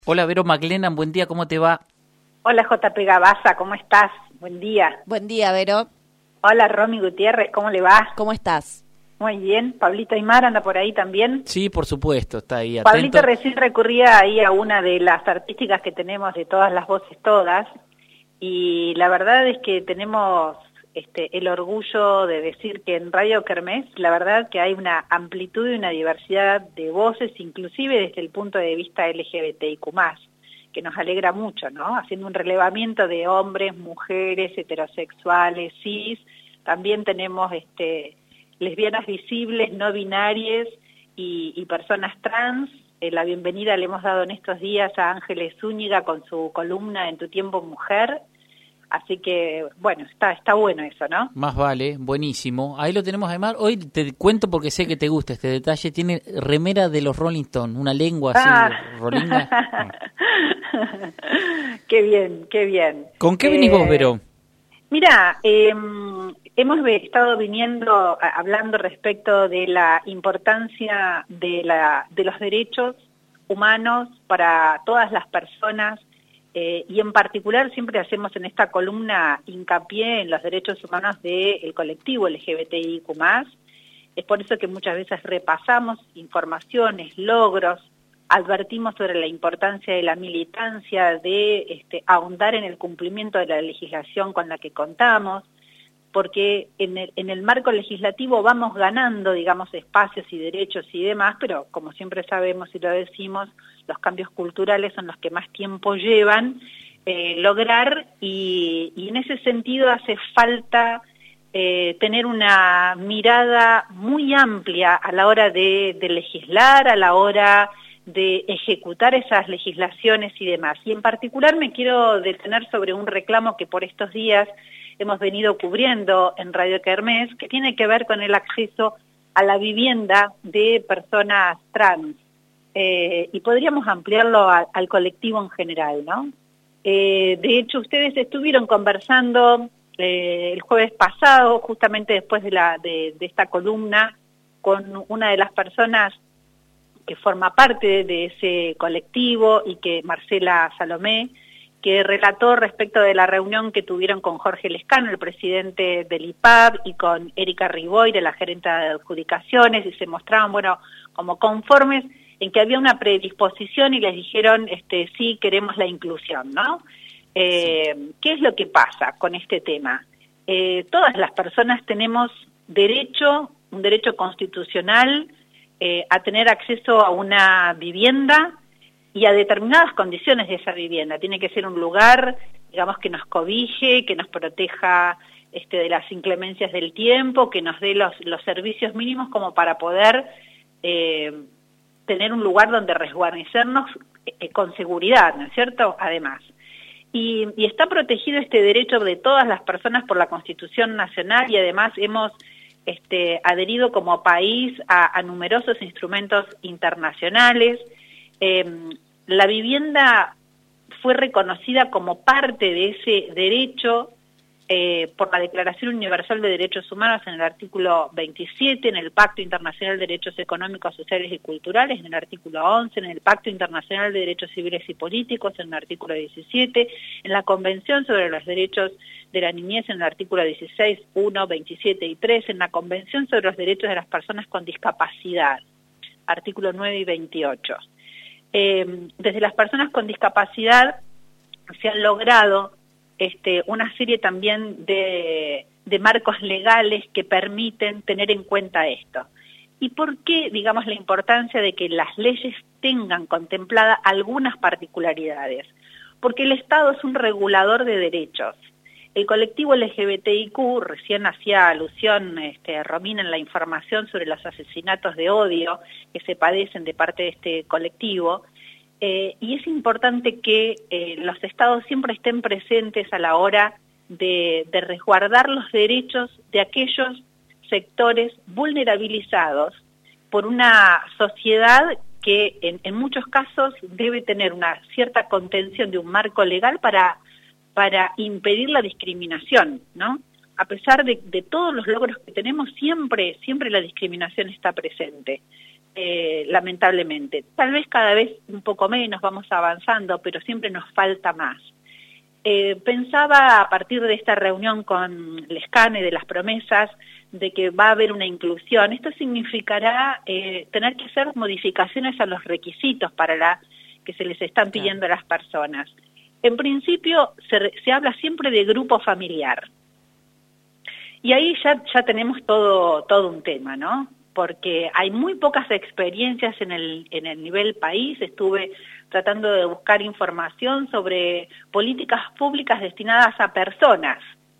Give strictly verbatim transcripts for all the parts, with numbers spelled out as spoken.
Hola Vero McLennan, buen día, ¿cómo te va? Hola J P Gabaza, ¿cómo estás? Buen día. Buen día, Vero. Hola Romy Gutiérrez, ¿cómo le va? ¿Cómo estás? Muy bien. ¿Pablito Aymar anda por ahí también? Sí, por supuesto, está ahí atento. Pablito recién recurría ahí a una de las artísticas que tenemos de Todas las Voces Todas, y la verdad es que tenemos este, el orgullo de decir que en Radio Kermés, la verdad que hay una amplitud y una diversidad de voces, inclusive desde el punto de vista L G B T I Q más, que nos alegra mucho, ¿no? Haciendo un relevamiento de hombres, mujeres, heterosexuales, cis, también tenemos este, lesbianas visibles, no binarias y, y personas trans. Eh, la bienvenida le hemos dado en estos días a Ángeles Zúñiga con su columna En tu tiempo mujer. Así que, bueno, está está bueno eso, ¿no? Más vale, buenísimo. Ahí lo tenemos además. Hoy te cuento porque sé que te gusta este detalle. Tiene remera de los Rolling Stones, una lengua así, ah. rolinga. Qué bien, qué bien. ¿Con qué venís eh, vos, Vero? Mira, eh, hemos estado viniendo, hablando respecto de la importancia de, la, de los derechos humanos para todas las personas. Eh, y en particular siempre hacemos en esta columna hincapié en los derechos humanos del colectivo L G B T I Q más. Es por eso que muchas veces repasamos informaciones, logros, advertimos sobre la importancia de la militancia, de este, ahondar en el cumplimiento de la legislación con la que contamos, porque en el, en el marco legislativo vamos ganando, digamos, espacios y derechos y demás, pero como siempre sabemos y lo decimos, los cambios culturales son los que más tiempo llevan eh, lograr, y, y en ese sentido hace falta eh, tener una mirada muy amplia a la hora de, de legislar, a la hora de ejecutar esas legislaciones y demás. Y en particular me quiero detener sobre un reclamo que por estos días hemos venido cubriendo en Radio Kermés, que tiene que ver con el acceso a la vivienda de personas trans. Eh, y podríamos ampliarlo a, al colectivo en general, ¿no? Eh, de hecho, ustedes estuvieron conversando eh, el jueves pasado, justamente después de, la, de, de esta columna, con una de las personas que forma parte de ese colectivo, y que Marcela Salomé, que relató respecto de la reunión que tuvieron con Jorge Lescano, el presidente del I P A B, y con Erika Riboire, la gerente de adjudicaciones, y se mostraban, bueno, como conformes en que había una predisposición y les dijeron, este, sí, queremos la inclusión, ¿no? Eh, sí. ¿Qué es lo que pasa con este tema? Eh, todas las personas tenemos derecho, un derecho constitucional, eh, a tener acceso a una vivienda y a determinadas condiciones de esa vivienda. Tiene que ser un lugar, digamos, que nos cobije, que nos proteja este, de las inclemencias del tiempo, que nos dé los, los servicios mínimos como para poder eh, tener un lugar donde resguardecernos eh, con seguridad, ¿no es cierto? Además. Y, y está protegido este derecho de todas las personas por la Constitución Nacional, y además hemos este, adherido como país a, a numerosos instrumentos internacionales. Eh, la vivienda fue reconocida como parte de ese derecho eh, por la Declaración Universal de Derechos Humanos en el artículo veintisiete, en el Pacto Internacional de Derechos Económicos, Sociales y Culturales, en el artículo once, en el Pacto Internacional de Derechos Civiles y Políticos, en el artículo diecisiete, en la Convención sobre los Derechos de la Niñez, en el artículo dieciséis, uno, veintisiete y tres, en la Convención sobre los Derechos de las Personas con Discapacidad, artículo nueve y veintiocho. Eh, desde las personas con discapacidad se han logrado este, una serie también de, de marcos legales que permiten tener en cuenta esto. ¿Y por qué, digamos, la importancia de que las leyes tengan contempladas algunas particularidades? Porque el Estado es un regulador de derechos. El colectivo L G B T I Q, recién hacía alusión este, Romina en la información sobre los asesinatos de odio que se padecen de parte de este colectivo, eh, y es importante que eh, los estados siempre estén presentes a la hora de, de resguardar los derechos de aquellos sectores vulnerabilizados por una sociedad que en, en muchos casos debe tener una cierta contención de un marco legal para para impedir la discriminación, ¿no? A pesar de, de todos los logros que tenemos, siempre, siempre la discriminación está presente. eh, lamentablemente. Tal vez cada vez un poco menos, vamos avanzando, pero siempre nos falta más. Eh, pensaba a partir de esta reunión con Lescane de las promesas de que va a haber una inclusión. Esto significará eh, tener que hacer modificaciones a los requisitos para la que se les están pidiendo claro. a las personas. En principio se, se habla siempre de grupo familiar. Y ahí ya, ya tenemos todo, todo un tema, ¿no? Porque hay muy pocas experiencias en el, en el nivel país. Estuve tratando de buscar información sobre políticas públicas destinadas a personas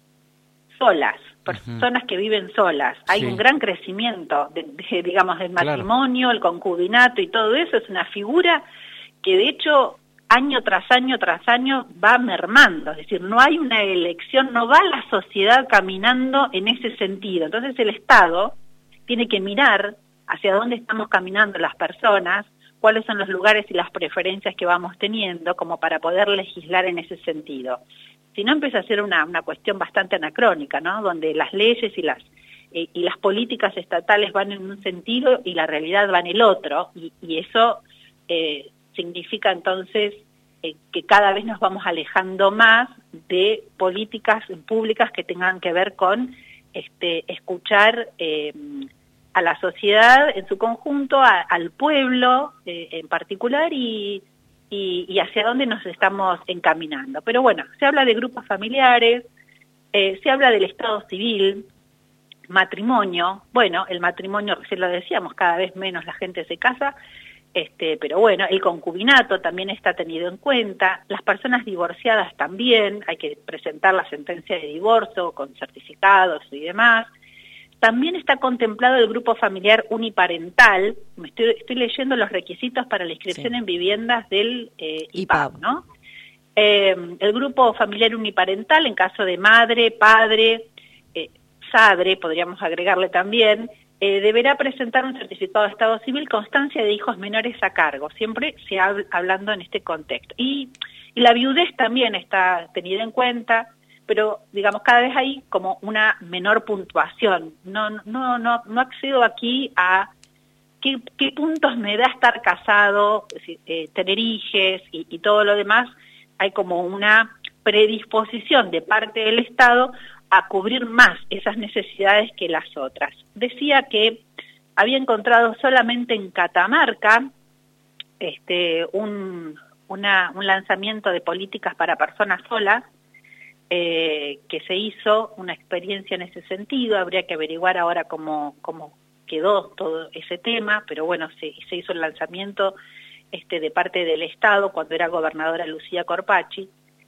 solas, personas uh-huh. que viven solas. Hay sí. un gran crecimiento, de, de, digamos, del matrimonio, claro. el concubinato y todo eso. Es una figura que de hecho año tras año tras año va mermando, es decir, no hay una elección, no va la sociedad caminando en ese sentido. Entonces el Estado tiene que mirar hacia dónde estamos caminando las personas, cuáles son los lugares y las preferencias que vamos teniendo, como para poder legislar en ese sentido. Si no, empieza a ser una, una cuestión bastante anacrónica, ¿no? Donde las leyes y las eh, y las políticas estatales van en un sentido y la realidad va en el otro, y, y eso eh, significa entonces eh, que cada vez nos vamos alejando más de políticas públicas que tengan que ver con este, escuchar eh, a la sociedad en su conjunto, a, al pueblo eh, en particular y, y, y hacia dónde nos estamos encaminando. Pero bueno, se habla de grupos familiares, eh, se habla del Estado civil, matrimonio. Bueno, el matrimonio, recién lo decíamos, cada vez menos la gente se casa, este, pero bueno, el concubinato también está tenido en cuenta, las personas divorciadas también, hay que presentar la sentencia de divorcio con certificados y demás. También está contemplado el grupo familiar uniparental. Me estoy, estoy leyendo los requisitos para la inscripción sí. en viviendas del eh, I P A B, ¿no? Eh, el grupo familiar uniparental, en caso de madre, padre, eh, sadre, podríamos agregarle también, eh, deberá presentar un certificado de estado civil, constancia de hijos menores a cargo, siempre se habla, hablando en este contexto. Y, y la viudez también está tenida en cuenta, pero digamos cada vez hay como una menor puntuación. No no no no accedo aquí a qué, qué puntos me da estar casado, eh, tener hijos y, y todo lo demás. Hay como una predisposición de parte del Estado a cubrir más esas necesidades que las otras. Decía que había encontrado solamente en Catamarca este un una, un lanzamiento de políticas para personas solas, Eh, que se hizo una experiencia en ese sentido. Habría que averiguar ahora cómo, cómo quedó todo ese tema, pero bueno, se, se hizo el lanzamiento este, de parte del Estado cuando era gobernadora Lucía Corpachi,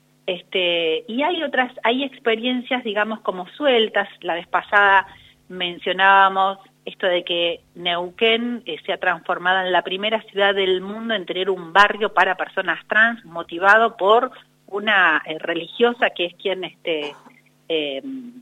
este, y hay otras, hay experiencias, digamos, como sueltas. La vez pasada mencionábamos esto de que Neuquén eh, se ha transformado en la primera ciudad del mundo en tener un barrio para personas trans, motivado por una eh, religiosa que es quien este eh,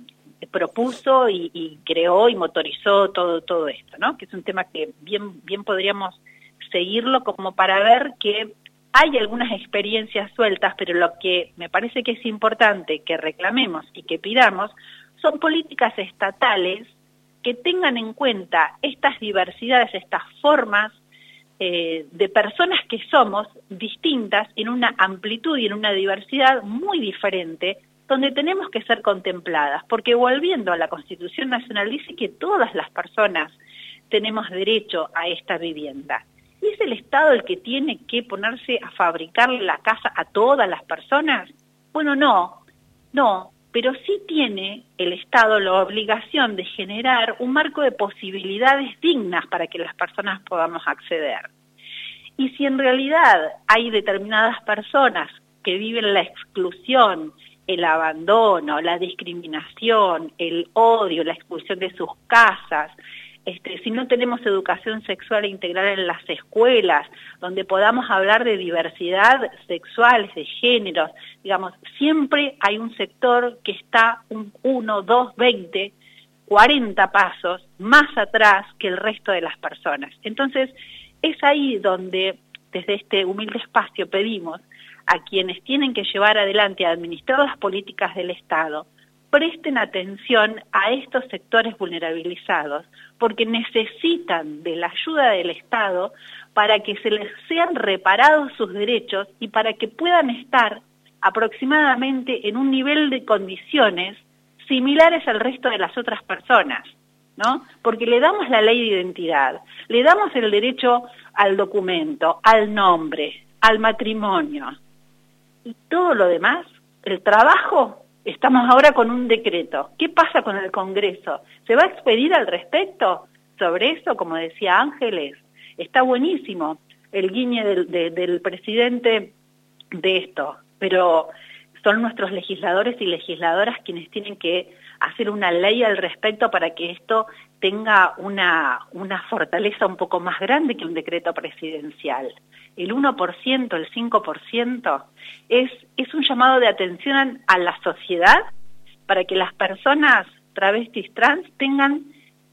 propuso y, y creó y motorizó todo todo esto, ¿no? Que es un tema que bien bien podríamos seguirlo como para ver que hay algunas experiencias sueltas, pero lo que me parece que es importante que reclamemos y que pidamos son políticas estatales que tengan en cuenta estas diversidades, estas formas Eh, de personas que somos distintas en una amplitud y en una diversidad muy diferente, donde tenemos que ser contempladas, porque volviendo a la Constitución Nacional dice que todas las personas tenemos derecho a esta vivienda. ¿Y es el Estado el que tiene que ponerse a fabricarle la casa a todas las personas? Bueno, no, no, pero sí tiene el Estado la obligación de generar un marco de posibilidades dignas para que las personas podamos acceder. Y si en realidad hay determinadas personas que viven la exclusión, el abandono, la discriminación, el odio, la expulsión de sus casas, este, si no tenemos educación sexual integral en las escuelas, donde podamos hablar de diversidad sexual, de géneros, digamos, siempre hay un sector que está un uno, dos, veinte, cuarenta pasos más atrás que el resto de las personas. Entonces, es ahí donde desde este humilde espacio pedimos a quienes tienen que llevar adelante, a administrar las políticas del Estado, presten atención a estos sectores vulnerabilizados, porque necesitan de la ayuda del Estado para que se les sean reparados sus derechos y para que puedan estar aproximadamente en un nivel de condiciones similares al resto de las otras personas, ¿no? Porque le damos la ley de identidad, le damos el derecho al documento, al nombre, al matrimonio, y todo lo demás, el trabajo, estamos ahora con un decreto. ¿Qué pasa con el Congreso? ¿Se va a expedir al respecto sobre eso, como decía Ángeles? Está buenísimo el guiñe del, de, del presidente de esto, pero son nuestros legisladores y legisladoras quienes tienen que hacer una ley al respecto para que esto tenga una, una fortaleza un poco más grande que un decreto presidencial. El uno por ciento, el cinco por ciento, es, es un llamado de atención a la sociedad para que las personas travestis trans tengan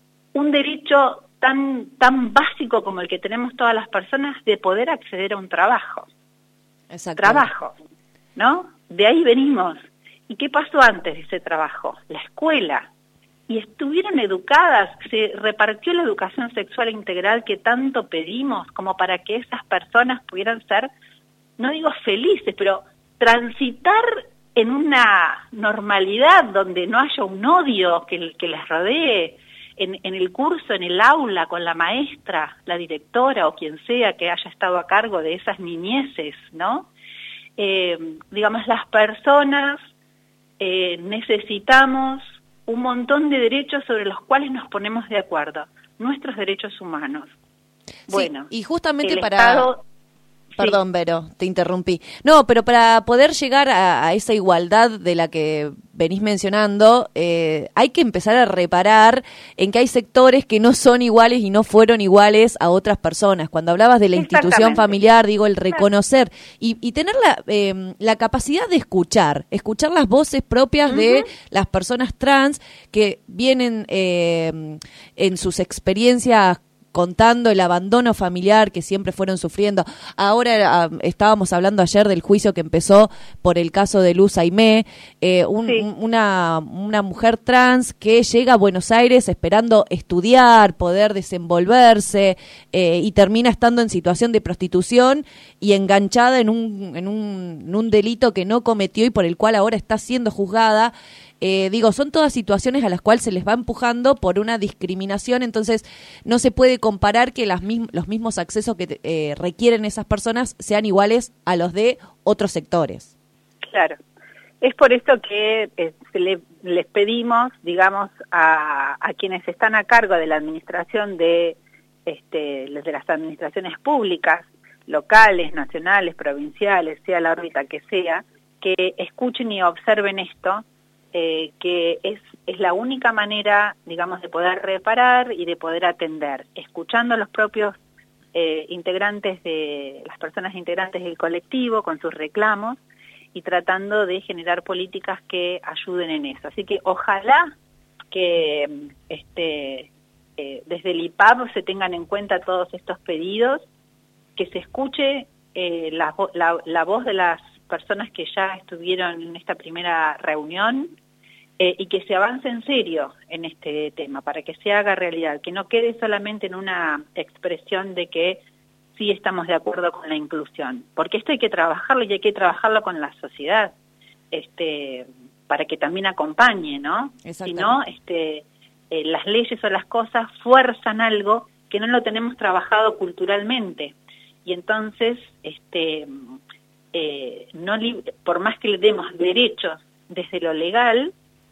un derecho tan, tan básico como el que tenemos todas las personas de poder acceder a un trabajo. Exacto. Trabajo, ¿no? De ahí venimos. ¿Y qué pasó antes de ese trabajo? La escuela. Y estuvieron educadas, se repartió la educación sexual integral que tanto pedimos como para que esas personas pudieran ser, no digo felices, pero transitar en una normalidad donde no haya un odio que, que les rodee en, en el curso, en el aula, con la maestra, la directora o quien sea que haya estado a cargo de esas niñeces, ¿no? Eh, digamos, las personas eh, necesitamos un montón de derechos sobre los cuales nos ponemos de acuerdo, nuestros derechos humanos. Bueno, sí, y justamente el para... Estado... Perdón, sí. Vero, te interrumpí. No, pero para poder llegar a, a esa igualdad de la que venís mencionando, eh, hay que empezar a reparar en que hay sectores que no son iguales y no fueron iguales a otras personas. Cuando hablabas de la institución familiar, digo, el reconocer y, y tener la, eh, la capacidad de escuchar, escuchar las voces propias uh-huh. de las personas trans que vienen eh, en sus experiencias contando el abandono familiar que siempre fueron sufriendo. Ahora uh, estábamos hablando ayer del juicio que empezó por el caso de Luz Aimé, eh, un, sí. un, una, una mujer trans que llega a Buenos Aires esperando estudiar, poder desenvolverse eh, y termina estando en situación de prostitución y enganchada en un, en un, en un delito que no cometió y por el cual ahora está siendo juzgada. Eh, digo, son todas situaciones a las cuales se les va empujando por una discriminación, entonces no se puede comparar que las mis- los mismos accesos que eh, requieren esas personas sean iguales a los de otros sectores. Claro, es por eso que eh, le, les pedimos, digamos, a, a quienes están a cargo de la administración de, este, de las administraciones públicas, locales, nacionales, provinciales, sea la órbita que sea, que escuchen y observen esto, Eh, que es, es la única manera, digamos, de poder reparar y de poder atender, escuchando a los propios eh, integrantes de, las personas integrantes del colectivo con sus reclamos y tratando de generar políticas que ayuden en eso. Así que ojalá que este, eh, desde el I P A B se tengan en cuenta todos estos pedidos, que se escuche eh, la, la, la voz de las personas que ya estuvieron en esta primera reunión eh, y que se avance en serio en este tema para que se haga realidad, que no quede solamente en una expresión de que sí estamos de acuerdo con la inclusión, porque esto hay que trabajarlo y hay que trabajarlo con la sociedad, este, para que también acompañe, ¿no? Si no, este, eh, las leyes o las cosas fuerzan algo que no lo tenemos trabajado culturalmente y entonces, este, eh, no li- por más que le demos derechos desde lo legal,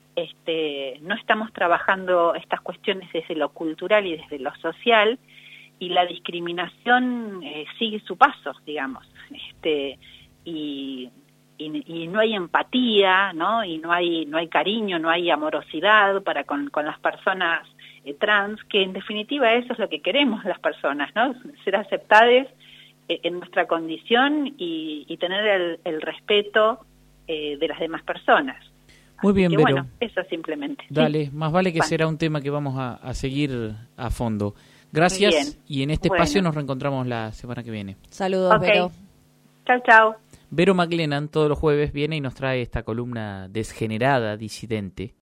este, no estamos trabajando estas cuestiones desde lo cultural y desde lo social, y la discriminación eh, sigue su paso, digamos, este, y, y, y no hay empatía, ¿no? Y no hay no hay cariño, no hay amorosidad para con, con las personas eh, trans, que en definitiva eso es lo que queremos las personas, ¿no? Ser aceptadas eh, en nuestra condición y, y tener el, el respeto eh, de las demás personas. Muy bien, que, Vero. Bueno, eso simplemente. Dale, sí. más vale que bueno. será un tema que vamos a, a seguir a fondo. Gracias, bien. Y en este bueno. espacio nos reencontramos la semana que viene. Saludos, okay. Vero. Chau, chau. Vero McLennan todos los jueves viene y nos trae esta columna desgenerada, disidente.